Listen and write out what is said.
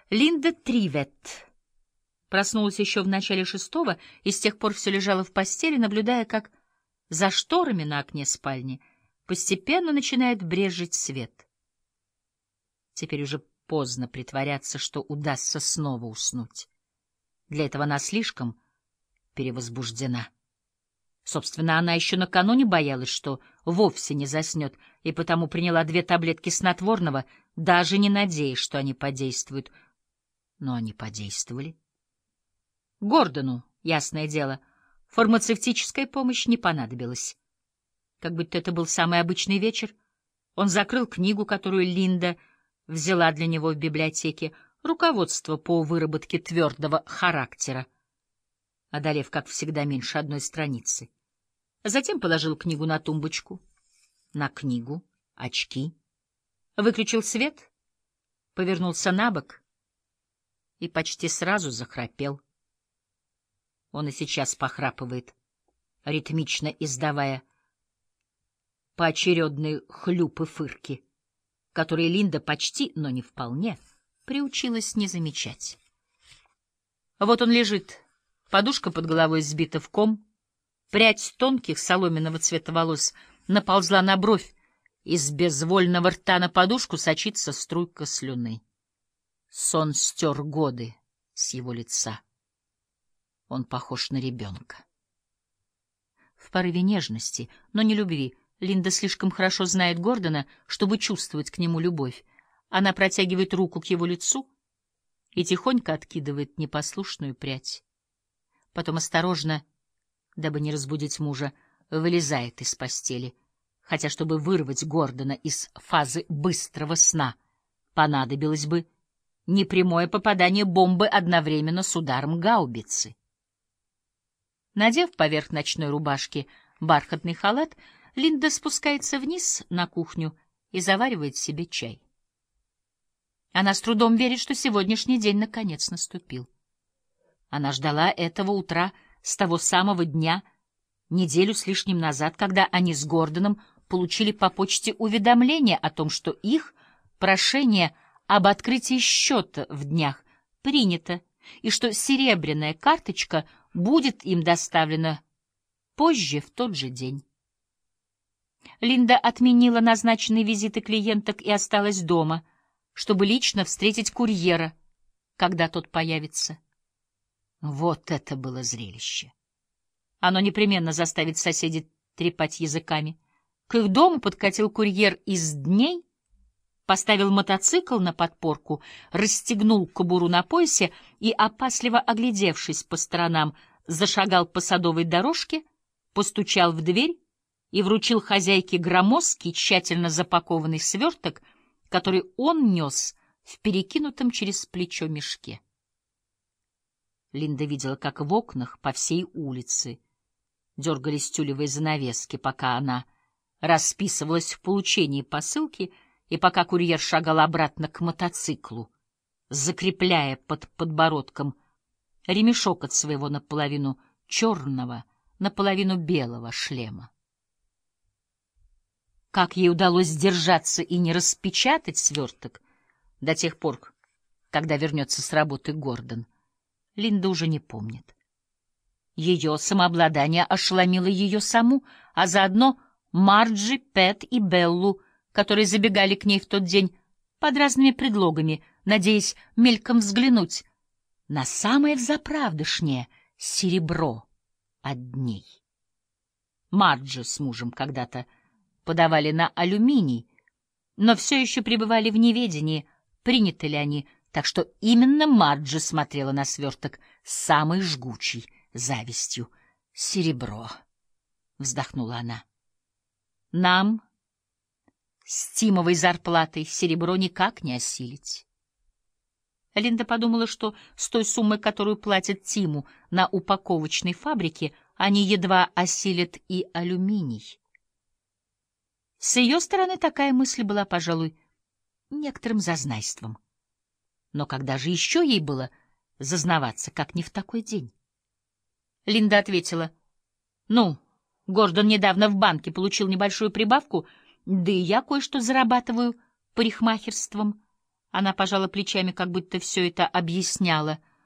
Линда Тривет проснулась еще в начале 6-го и с тех пор все лежала в постели, наблюдая, как за шторами на окне спальни постепенно начинает брезжить свет. Теперь уже поздно притворяться, что удастся снова уснуть. Для этого она слишком перевозбуждена. Собственно, она еще накануне боялась, что вовсе не заснет, и потому приняла 2 таблетки снотворного, даже не надеясь, что они подействуют. Но они подействовали. Гордону, ясное дело, фармацевтическая помощь не понадобилась. Как будто это был самый обычный вечер, он закрыл книгу, которую Линда взяла для него в библиотеке, руководство по выработке твердого характера, одолев, как всегда, меньше 1 страницы. Затем положил книгу на тумбочку, на книгу, очки, выключил свет, повернулся на бок и почти сразу захрапел. Он и сейчас похрапывает, ритмично издавая поочередные хлюпы-фырки, которые Линда почти, но не вполне, приучилась не замечать. Вот он лежит, подушка под головой сбита в ком, прядь тонких соломенного цвета волос наползла на бровь, из безвольного рта на подушку сочится струйка слюны. Сон стер годы с его лица. Он похож на ребенка. В порыве нежности, но не любви, Линда слишком хорошо знает Гордона, чтобы чувствовать к нему любовь. Она протягивает руку к его лицу и тихонько откидывает непослушную прядь. Потом осторожно, дабы не разбудить мужа, вылезает из постели, хотя, чтобы вырвать Гордона из фазы быстрого сна, понадобилось бы непрямое попадание бомбы одновременно с ударом гаубицы. Надев поверх ночной рубашки бархатный халат, Линда спускается вниз на кухню и заваривает себе чай. Она с трудом верит, что сегодняшний день наконец наступил. Она ждала этого утра с того самого дня, неделю с лишним назад, когда они с Гордоном получили по почте уведомление о том, что их прошение об открытии счета в днях принято, и что серебряная карточка будет им доставлена позже в тот же день. Линда отменила назначенные визиты клиенток и осталась дома, чтобы лично встретить курьера, когда тот появится. Вот это было зрелище! Оно непременно заставит соседей трепать языками. К их дому подкатил курьер из дней, поставил мотоцикл на подпорку, расстегнул кобуру на поясе и, опасливо оглядевшись по сторонам, зашагал по садовой дорожке, постучал в дверь и вручил хозяйке громоздкий, тщательно запакованный сверток, который он нес в перекинутом через плечо мешке. Линда видела, как в окнах по всей улице дергались тюлевые занавески, пока она расписывалась в получении посылки и пока курьер шагал обратно к мотоциклу, закрепляя под подбородком ремешок от своего наполовину черного, наполовину белого шлема. Как ей удалось сдержаться и не распечатать сверток до тех пор, когда вернется с работы Гордон, Линда уже не помнит. Ее самообладание ошеломило ее саму, а заодно Марджи, Пэт и Беллу, которые забегали к ней в тот день под разными предлогами, надеясь мельком взглянуть на самое взаправдышнее серебро от дней. Марджи с мужем когда-то подавали на алюминий, но все еще пребывали в неведении, приняты ли они, так что именно Марджи смотрела на сверток с самой жгучей завистью. «Серебро», — вздохнула она. «Нам с Тимовой зарплатой серебро никак не осилить». Линда подумала, что с той суммой, которую платят Тиму на упаковочной фабрике, они едва осилят и алюминий. С ее стороны такая мысль была, пожалуй, некоторым зазнайством. Но когда же еще ей было зазнаваться, как не в такой день? Линда ответила: «Ну, Гордон недавно в банке получил небольшую прибавку, да и я кое-что зарабатываю парикмахерством». Она пожала плечами, как будто все это объясняла.